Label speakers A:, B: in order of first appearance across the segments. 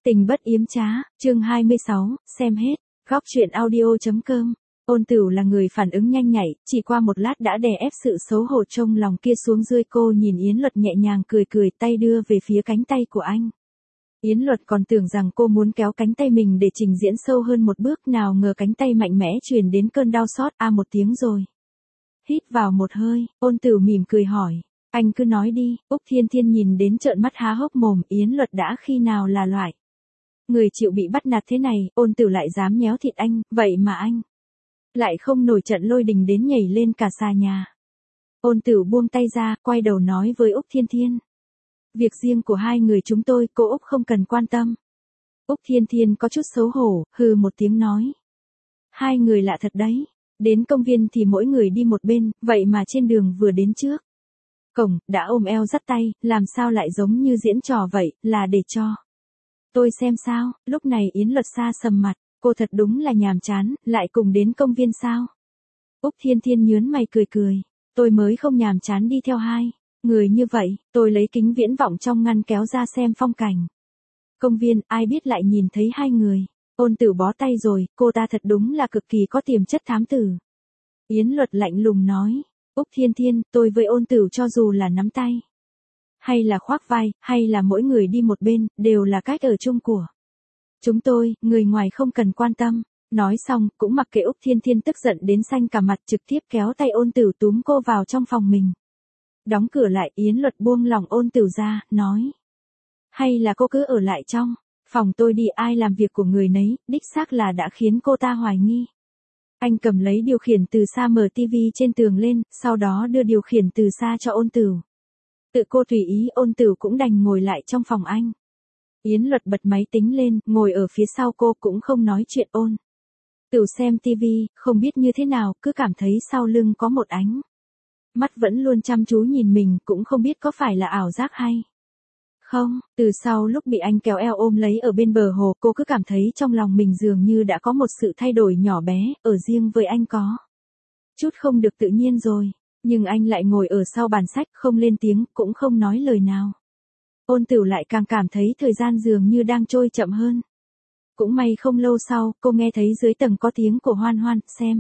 A: Tình bất yếm trá, chương 26, xem hết. Góc truyện audio.com. Ôn Tửu là người phản ứng nhanh nhạy, chỉ qua một lát đã đè ép sự xấu hổ trong lòng kia xuống dưới. Cô nhìn Yến Luật nhẹ nhàng cười cười, tay đưa về phía cánh tay của anh. Yến Luật còn tưởng rằng cô muốn kéo cánh tay mình để trình diễn sâu hơn một bước, nào ngờ cánh tay mạnh mẽ truyền đến cơn đau xót, một tiếng rồi. Hít vào một hơi, Ôn Tửu mỉm cười hỏi, anh cứ nói đi. Úc Thiên Thiên nhìn đến trợn mắt há hốc mồm, Yến Luật đã khi nào là loại người chịu bị bắt nạt thế này. Ôn Tửu lại dám nhéo thịt anh, vậy mà anh lại không nổi trận lôi đình đến nhảy lên cả xà nhà. Ôn Tửu buông tay ra, quay đầu nói với Úc Thiên Thiên. Việc riêng của hai người chúng tôi, cô Úc không cần quan tâm. Úc Thiên Thiên có chút xấu hổ, hừ một tiếng nói. Hai người lạ thật đấy. Đến công viên thì mỗi người đi một bên, vậy mà trên đường vừa đến trước cổng, đã ôm eo dắt tay, làm sao lại giống như diễn trò vậy, là để cho tôi xem sao. Lúc này Yến Luật xa sầm mặt, cô thật đúng là nhàm chán, lại cùng đến công viên sao? Úc Thiên Thiên nhớn mày cười cười, tôi mới không nhàm chán đi theo hai người như vậy. Tôi lấy kính viễn vọng trong ngăn kéo ra xem phong cảnh công viên, ai biết lại nhìn thấy hai người. Ôn Tửu bó tay rồi, cô ta thật đúng là cực kỳ có tiềm chất thám tử. Yến Luật lạnh lùng nói, Úc Thiên Thiên, tôi với Ôn Tửu cho dù là nắm tay, hay là khoác vai, hay là mỗi người đi một bên, đều là cách ở chung của chúng tôi, người ngoài không cần quan tâm. Nói xong, cũng mặc kệ Úc Thiên Thiên tức giận đến xanh cả mặt, trực tiếp kéo tay Ôn Tửu túm cô vào trong phòng mình. Đóng cửa lại, Yến Luật buông lỏng Ôn Tửu ra, nói. Hay là cô cứ ở lại trong phòng tôi đi, ai làm việc của người nấy, đích xác là đã khiến cô ta hoài nghi. Anh cầm lấy điều khiển từ xa, mở tivi trên tường lên, sau đó đưa điều khiển từ xa cho Ôn Tửu. Tự cô tùy ý. Ôn Tửu cũng đành ngồi lại trong phòng anh. Yến Luật bật máy tính lên, ngồi ở phía sau cô, cũng không nói chuyện. Ôn Tửu xem tivi, không biết như thế nào, cứ cảm thấy sau lưng có một ánh mắt vẫn luôn chăm chú nhìn mình, cũng không biết có phải là ảo giác hay không. Từ sau lúc bị anh kéo eo ôm lấy ở bên bờ hồ, cô cứ cảm thấy trong lòng mình dường như đã có một sự thay đổi nhỏ bé, ở riêng với anh có chút không được tự nhiên rồi. Nhưng anh lại ngồi ở sau bàn sách, không lên tiếng, cũng không nói lời nào. Ôn Tửu lại càng cảm thấy thời gian dường như đang trôi chậm hơn. Cũng may không lâu sau, cô nghe thấy dưới tầng có tiếng của Hoan Hoan, xem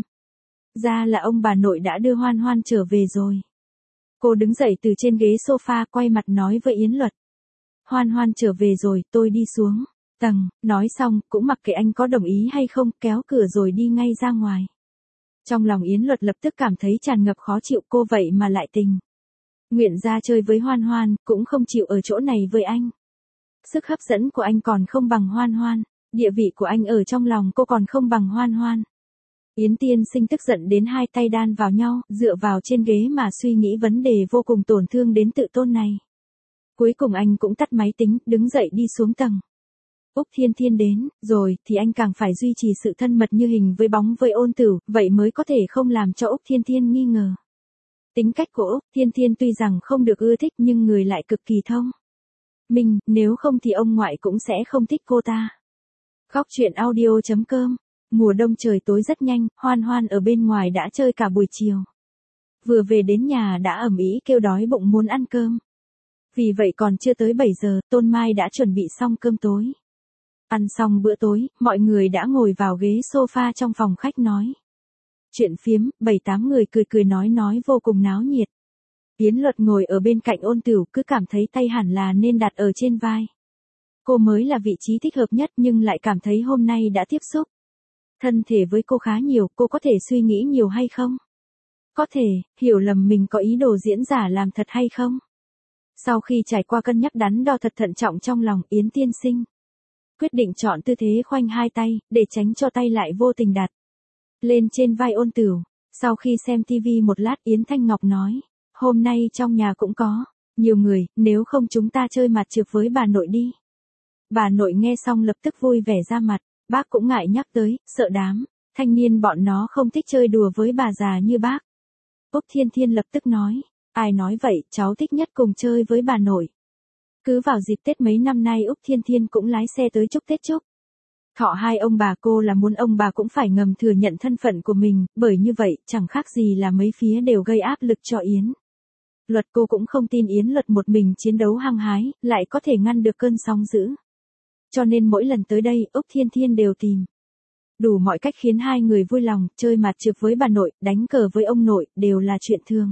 A: ra là ông bà nội đã đưa Hoan Hoan trở về rồi. Cô đứng dậy từ trên ghế sofa, quay mặt nói với Yến Luật. Hoan Hoan trở về rồi, tôi đi xuống tầng. Nói xong, cũng mặc kệ anh có đồng ý hay không, kéo cửa rồi đi ngay ra ngoài. Trong lòng Yến Luật lập tức cảm thấy tràn ngập khó chịu, cô vậy mà lại tình nguyện ra chơi với Hoan Hoan, cũng không chịu ở chỗ này với anh. Sức hấp dẫn của anh còn không bằng Hoan Hoan, địa vị của anh ở trong lòng cô còn không bằng Hoan Hoan. Yến Tiên Sinh tức giận đến hai tay đan vào nhau, dựa vào trên ghế mà suy nghĩ vấn đề vô cùng tổn thương đến tự tôn này. Cuối cùng anh cũng tắt máy tính, đứng dậy đi xuống tầng. Úc Thiên Thiên đến, rồi, thì anh càng phải duy trì sự thân mật như hình với bóng với Ôn Tửu, vậy mới có thể không làm cho Úc Thiên Thiên nghi ngờ. Tính cách của Úc Thiên Thiên tuy rằng không được ưa thích nhưng người lại cực kỳ thông minh, nếu không thì ông ngoại cũng sẽ không thích cô ta. Góc truyện audio.com. Mùa đông trời tối rất nhanh, Hoan Hoan ở bên ngoài đã chơi cả buổi chiều. Vừa về đến nhà đã ầm ĩ kêu đói bụng muốn ăn cơm. Vì vậy còn chưa tới 7 giờ, Tôn Mai đã chuẩn bị xong cơm tối. Ăn xong bữa tối, mọi người đã ngồi vào ghế sofa trong phòng khách nói chuyện phiếm, 7-8 người cười cười nói vô cùng náo nhiệt. Yến Luật ngồi ở bên cạnh Ôn Tửu, cứ cảm thấy tay hẳn là nên đặt ở trên vai cô mới là vị trí thích hợp nhất, nhưng lại cảm thấy hôm nay đã tiếp xúc thân thể với cô khá nhiều, cô có thể suy nghĩ nhiều hay không? Có thể hiểu lầm mình có ý đồ diễn giả làm thật hay không? Sau khi trải qua cân nhắc đắn đo thật thận trọng trong lòng, Yến Tiên Sinh quyết định chọn tư thế khoanh hai tay, để tránh cho tay lại vô tình đặt lên trên vai Ôn Tửu. Sau khi xem tivi một lát, Yến Thanh Ngọc nói, hôm nay trong nhà cũng có nhiều người, nếu không chúng ta chơi mặt trượt với bà nội đi. Bà nội nghe xong lập tức vui vẻ ra mặt, bác cũng ngại nhắc tới, sợ đám thanh niên bọn nó không thích chơi đùa với bà già như bác. Úc Thiên Thiên lập tức nói, ai nói vậy, cháu thích nhất cùng chơi với bà nội. Cứ vào dịp Tết mấy năm nay Úc Thiên Thiên cũng lái xe tới chúc Tết chúc thọ hai ông bà, cô là muốn ông bà cũng phải ngầm thừa nhận thân phận của mình, bởi như vậy, chẳng khác gì là mấy phía đều gây áp lực cho Yến Luật. Cô cũng không tin Yến Luật một mình chiến đấu hăng hái, lại có thể ngăn được cơn sóng dữ cho nên mỗi lần tới đây Úc Thiên Thiên đều tìm đủ mọi cách khiến hai người vui lòng, chơi mặt trược với bà nội, đánh cờ với ông nội, đều là chuyện thường.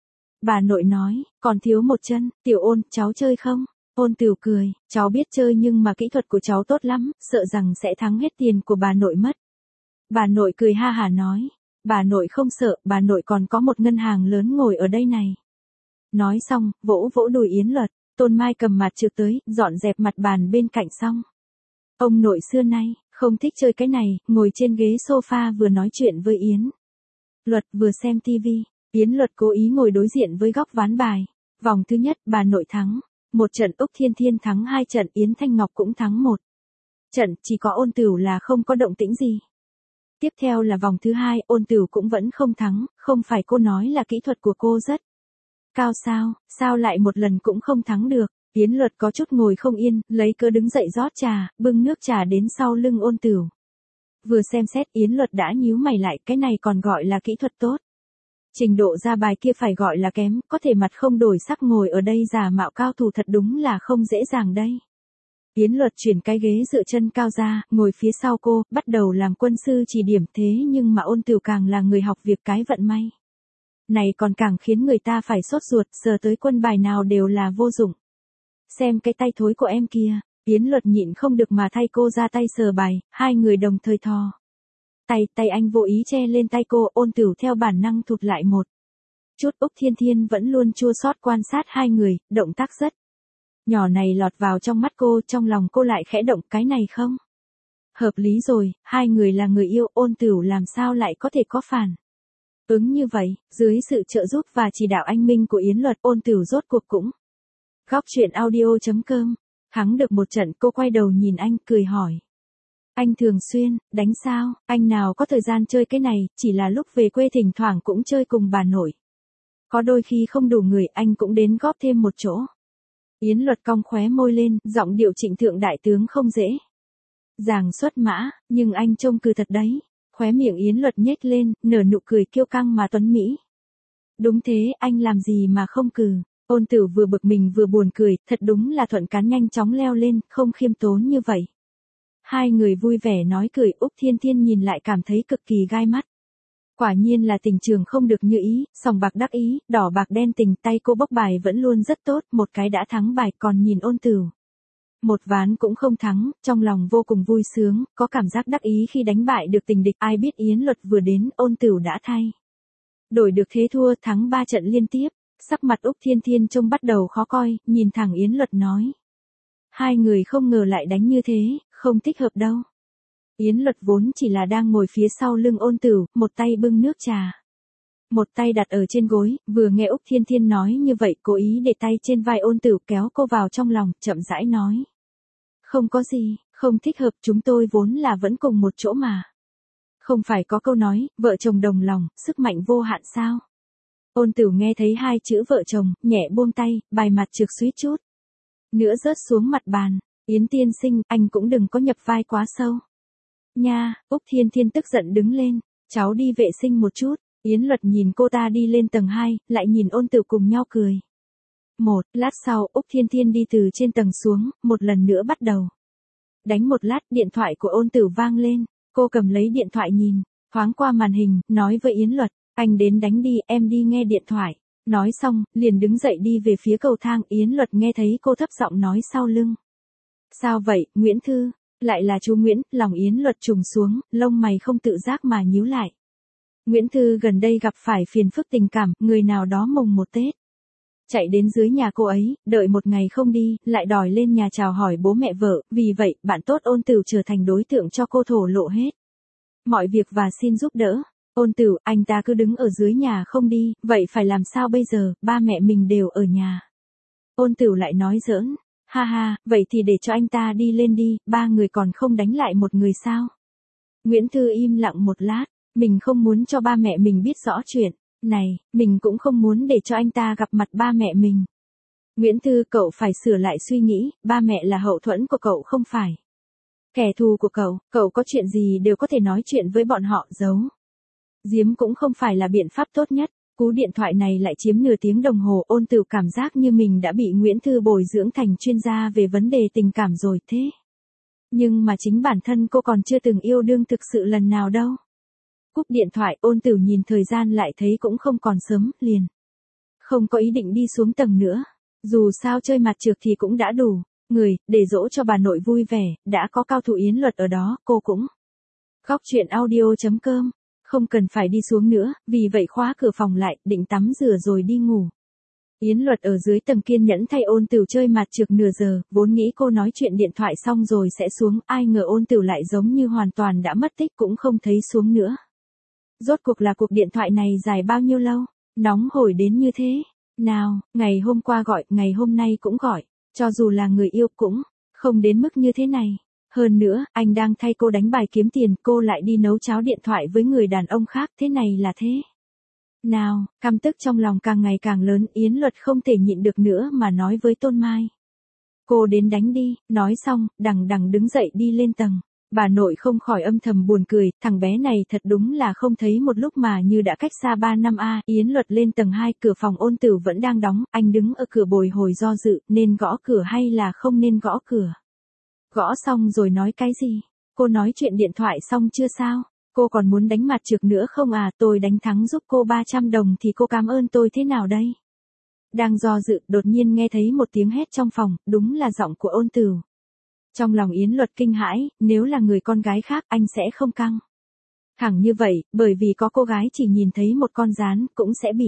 A: Bà nội nói, còn thiếu một chân, Tiểu Ôn, cháu chơi không? Ôn Tửu cười, cháu biết chơi nhưng mà kỹ thuật của cháu tốt lắm, sợ rằng sẽ thắng hết tiền của bà nội mất. Bà nội cười ha hả nói, bà nội không sợ, bà nội còn có một ngân hàng lớn ngồi ở đây này. Nói xong, vỗ vỗ đùi Yến Luật, Tôn Mai cầm mặt trược tới, dọn dẹp mặt bàn bên cạnh xong. Ông nội xưa nay, không thích chơi cái này, ngồi trên ghế sofa vừa nói chuyện với Yến Luật vừa xem tivi. Yến Luật cố ý ngồi đối diện với góc ván bài. Vòng thứ nhất, bà nội thắng. Một trận Úc Thiên Thiên thắng 2 trận, Yến Thanh Ngọc cũng thắng 1 trận, chỉ có Ôn Tửu là không có động tĩnh gì. Tiếp theo là vòng thứ 2, Ôn Tửu cũng vẫn không thắng, không phải cô nói là kỹ thuật của cô rất cao sao lại một lần cũng không thắng được. Yến Luật có chút ngồi không yên, lấy cớ đứng dậy rót trà, bưng nước trà đến sau lưng Ôn Tửu. Vừa xem xét Yến Luật đã nhíu mày lại, cái này còn gọi là kỹ thuật tốt. Trình độ ra bài kia phải gọi là kém, có thể mặt không đổi sắc ngồi ở đây giả mạo cao thủ thật đúng là không dễ dàng đây. Yến Luật chuyển cái ghế dựa chân cao ra, ngồi phía sau cô, bắt đầu làm quân sư chỉ điểm, thế nhưng mà Ôn Tửu càng là người học việc cái vận may này còn càng khiến người ta phải sốt ruột, sờ tới quân bài nào đều là vô dụng. Xem cái tay thối của em kia, Yến Luật nhịn không được mà thay cô ra tay sờ bài, hai người đồng thời thò tay anh vô ý che lên tay cô. Ôn Tửu theo bản năng thụt lại một chút. Úc Thiên Thiên vẫn luôn chua xót quan sát hai người, động tác rất nhỏ này lọt vào trong mắt cô, trong lòng cô lại khẽ động, cái này không hợp lý rồi, hai người là người yêu, Ôn Tửu làm sao lại có thể có phản ứng như vậy. Dưới sự trợ giúp và chỉ đạo anh minh của Yến Luật, Ôn Tửu rốt cuộc cũng Góc truyện audio.com thắng được một trận. Cô quay đầu nhìn anh, cười hỏi, anh thường xuyên đánh sao? Anh nào có thời gian chơi cái này, chỉ là lúc về quê thỉnh thoảng cũng chơi cùng bà nội. Có đôi khi không đủ người, anh cũng đến góp thêm một chỗ. Yến Luật cong khóe môi lên, giọng điệu trịnh thượng đại tướng không dễ dàng xuất mã, nhưng anh trông cừ thật đấy. Khóe miệng Yến Luật nhếch lên, nở nụ cười kiêu căng mà tuấn mỹ. Đúng thế, anh làm gì mà không cừ. Ôn Tửu vừa bực mình vừa buồn cười, thật đúng là thuận cán nhanh chóng leo lên, không khiêm tốn như vậy. Hai người vui vẻ nói cười, Úc Thiên Thiên nhìn lại cảm thấy cực kỳ gai mắt. Quả nhiên là tình trường không được như ý, sòng bạc đắc ý, đỏ bạc đen tình, tay cô bốc bài vẫn luôn rất tốt, một cái đã thắng bài, còn nhìn Ôn Tửu một ván cũng không thắng, trong lòng vô cùng vui sướng, có cảm giác đắc ý khi đánh bại được tình địch. Ai biết Yến Luật vừa đến, Ôn Tửu đã thay đổi được thế thua, thắng 3 trận liên tiếp. Sắc mặt Úc Thiên Thiên trông bắt đầu khó coi, nhìn thẳng Yến Luật nói, hai người không ngờ lại đánh như thế, không thích hợp đâu. Yến Luật vốn chỉ là đang ngồi phía sau lưng Ôn Tửu, một tay bưng nước trà, một tay đặt ở trên gối, vừa nghe Úc Thiên Thiên nói như vậy, cố ý để tay trên vai Ôn Tửu, kéo cô vào trong lòng, chậm rãi nói, không có gì, không thích hợp, chúng tôi vốn là vẫn cùng một chỗ mà. Không phải có câu nói, vợ chồng đồng lòng, sức mạnh vô hạn sao? Ôn Tửu nghe thấy hai chữ vợ chồng, nhẹ buông tay, bài mặt trược suýt chút nữa rớt xuống mặt bàn. Yến tiên sinh, anh cũng đừng có nhập vai quá sâu nha. Úc Thiên Thiên tức giận đứng lên, cháu đi vệ sinh một chút. Yến Luật nhìn cô ta đi lên tầng 2, lại nhìn Ôn Tửu cùng nhau cười. Một lát sau, Úc Thiên Thiên đi từ trên tầng xuống, một lần nữa bắt đầu đánh. Một lát, điện thoại của Ôn Tửu vang lên, cô cầm lấy điện thoại nhìn thoáng qua màn hình, nói với Yến Luật, anh đến đánh đi, em đi nghe điện thoại. Nói xong, liền đứng dậy đi về phía cầu thang. Yến Luật nghe thấy cô thấp giọng nói sau lưng, sao vậy, Nguyễn Thư? Lại là chú Nguyễn. Lòng Yến Luật trùng xuống, lông mày không tự giác mà nhíu lại. Nguyễn Thư gần đây gặp phải phiền phức tình cảm, người nào đó mùng 1 Tết chạy đến dưới nhà cô ấy, đợi một ngày không đi, lại đòi lên nhà chào hỏi bố mẹ vợ, vì vậy, bạn tốt Ôn Tửu trở thành đối tượng cho cô thổ lộ hết mọi việc và xin giúp đỡ. Ôn Tửu, anh ta cứ đứng ở dưới nhà không đi, vậy phải làm sao bây giờ, ba mẹ mình đều ở nhà. Ôn Tửu lại nói giỡn, ha ha, vậy thì để cho anh ta đi lên đi, ba người còn không đánh lại một người sao? Nguyễn Thư im lặng một lát, mình không muốn cho ba mẹ mình biết rõ chuyện này, mình cũng không muốn để cho anh ta gặp mặt ba mẹ mình. Nguyễn Thư, cậu phải sửa lại suy nghĩ, ba mẹ là hậu thuẫn của cậu không phải kẻ thù của cậu có chuyện gì đều có thể nói chuyện với bọn họ, giấu giếm cũng không phải là biện pháp tốt nhất. Cú điện thoại này lại chiếm nửa tiếng đồng hồ. Ôn Tửu cảm giác như mình đã bị Nguyễn Thư bồi dưỡng thành chuyên gia về vấn đề tình cảm rồi thế. Nhưng mà chính bản thân cô còn chưa từng yêu đương thực sự lần nào đâu. Cúp điện thoại, Ôn Tử nhìn thời gian lại thấy cũng không còn sớm, liền. Không có ý định đi xuống tầng nữa. Dù sao chơi mặt trược thì cũng đã đủ. Người, để dỗ cho bà nội vui vẻ, đã có cao thủ Yến Luật ở đó, cô cũng. Góc chuyện audio.com. Không cần phải đi xuống nữa, vì vậy khóa cửa phòng lại, định tắm rửa rồi đi ngủ. Yến Luật ở dưới tầng kiên nhẫn thay Ôn Tửu chơi mặt trược nửa giờ, vốn nghĩ cô nói chuyện điện thoại xong rồi sẽ xuống, ai ngờ Ôn Tửu lại giống như hoàn toàn đã mất tích cũng không thấy xuống nữa. Rốt cuộc là cuộc điện thoại này dài bao nhiêu lâu? Nóng hổi đến như thế. Nào, ngày hôm qua gọi, ngày hôm nay cũng gọi. Cho dù là người yêu cũng không đến mức như thế này. Hơn nữa, anh đang thay cô đánh bài kiếm tiền, cô lại đi nấu cháo điện thoại với người đàn ông khác, thế này là thế. Nào, căm tức trong lòng càng ngày càng lớn, Yến Luật không thể nhịn được nữa mà nói với Tôn Mai. Cô đến đánh đi, nói xong, đằng đằng đứng dậy đi lên tầng. Bà nội không khỏi âm thầm buồn cười, thằng bé này thật đúng là không thấy một lúc mà như đã cách xa 3 năm a. Yến Luật lên tầng 2, cửa phòng Ôn Tửu vẫn đang đóng, anh đứng ở cửa bồi hồi do dự, nên gõ cửa hay là không nên gõ cửa. Gõ xong rồi nói cái gì? Cô nói chuyện điện thoại xong chưa sao? Cô còn muốn đánh mặt trược nữa không à? Tôi đánh thắng giúp cô 300 đồng thì cô cảm ơn tôi thế nào đây? Đang do dự, đột nhiên nghe thấy một tiếng hét trong phòng, đúng là giọng của Ôn Tửu. Trong lòng Yến Luật kinh hãi, nếu là người con gái khác anh sẽ không căng thẳng như vậy, bởi vì có cô gái chỉ nhìn thấy một con gián cũng sẽ bị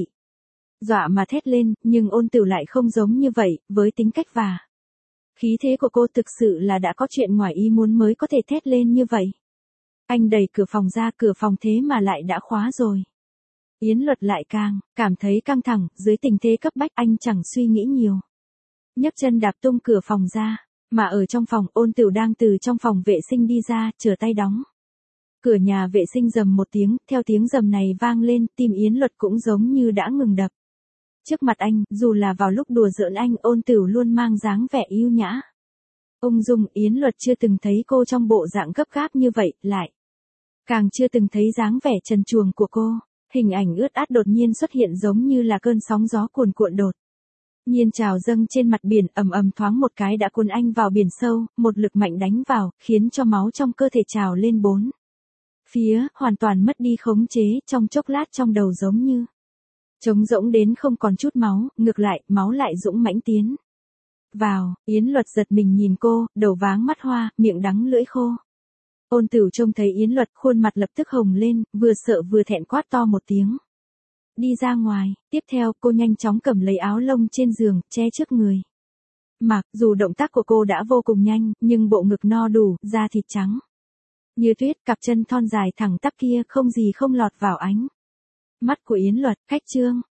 A: dọa mà thét lên, nhưng Ôn Tửu lại không giống như vậy, với tính cách và khí thế của cô thực sự là đã có chuyện ngoài ý muốn mới có thể thét lên như vậy. Anh đẩy cửa phòng ra, cửa phòng thế mà lại đã khóa rồi. Yến Luật lại càng cảm thấy căng thẳng, dưới tình thế cấp bách anh chẳng suy nghĩ nhiều. Nhấc chân đạp tung cửa phòng ra, mà ở trong phòng Ôn Tửu đang từ trong phòng vệ sinh đi ra, trở tay đóng. Cửa nhà vệ sinh rầm một tiếng, theo tiếng rầm này vang lên, tim Yến Luật cũng giống như đã ngừng đập. Trước mặt anh, dù là vào lúc đùa giỡn anh, Ôn Tửu luôn mang dáng vẻ yêu nhã. Ung dung, Yến Luật chưa từng thấy cô trong bộ dạng gấp gáp như vậy, lại càng chưa từng thấy dáng vẻ trần truồng của cô. Hình ảnh ướt át đột nhiên xuất hiện giống như là cơn sóng gió cuồn cuộn đột nhiên trào dâng trên mặt biển, ầm ầm thoáng một cái đã cuốn anh vào biển sâu, một lực mạnh đánh vào, khiến cho máu trong cơ thể trào lên bốn phía, hoàn toàn mất đi khống chế, trong chốc lát trong đầu giống như trống rỗng đến không còn chút máu, ngược lại, máu lại dũng mãnh tiến vào. Yến Luật giật mình nhìn cô, đầu váng mắt hoa, miệng đắng lưỡi khô. Ôn Tửu trông thấy Yến Luật, khuôn mặt lập tức hồng lên, vừa sợ vừa thẹn quát to một tiếng. Đi ra ngoài, tiếp theo cô nhanh chóng cầm lấy áo lông trên giường, che trước người. Mặc dù động tác của cô đã vô cùng nhanh, nhưng bộ ngực no đủ, da thịt trắng như tuyết, cặp chân thon dài thẳng tắp kia không gì không lọt vào ánh mắt của Yến Luật. Khách trương,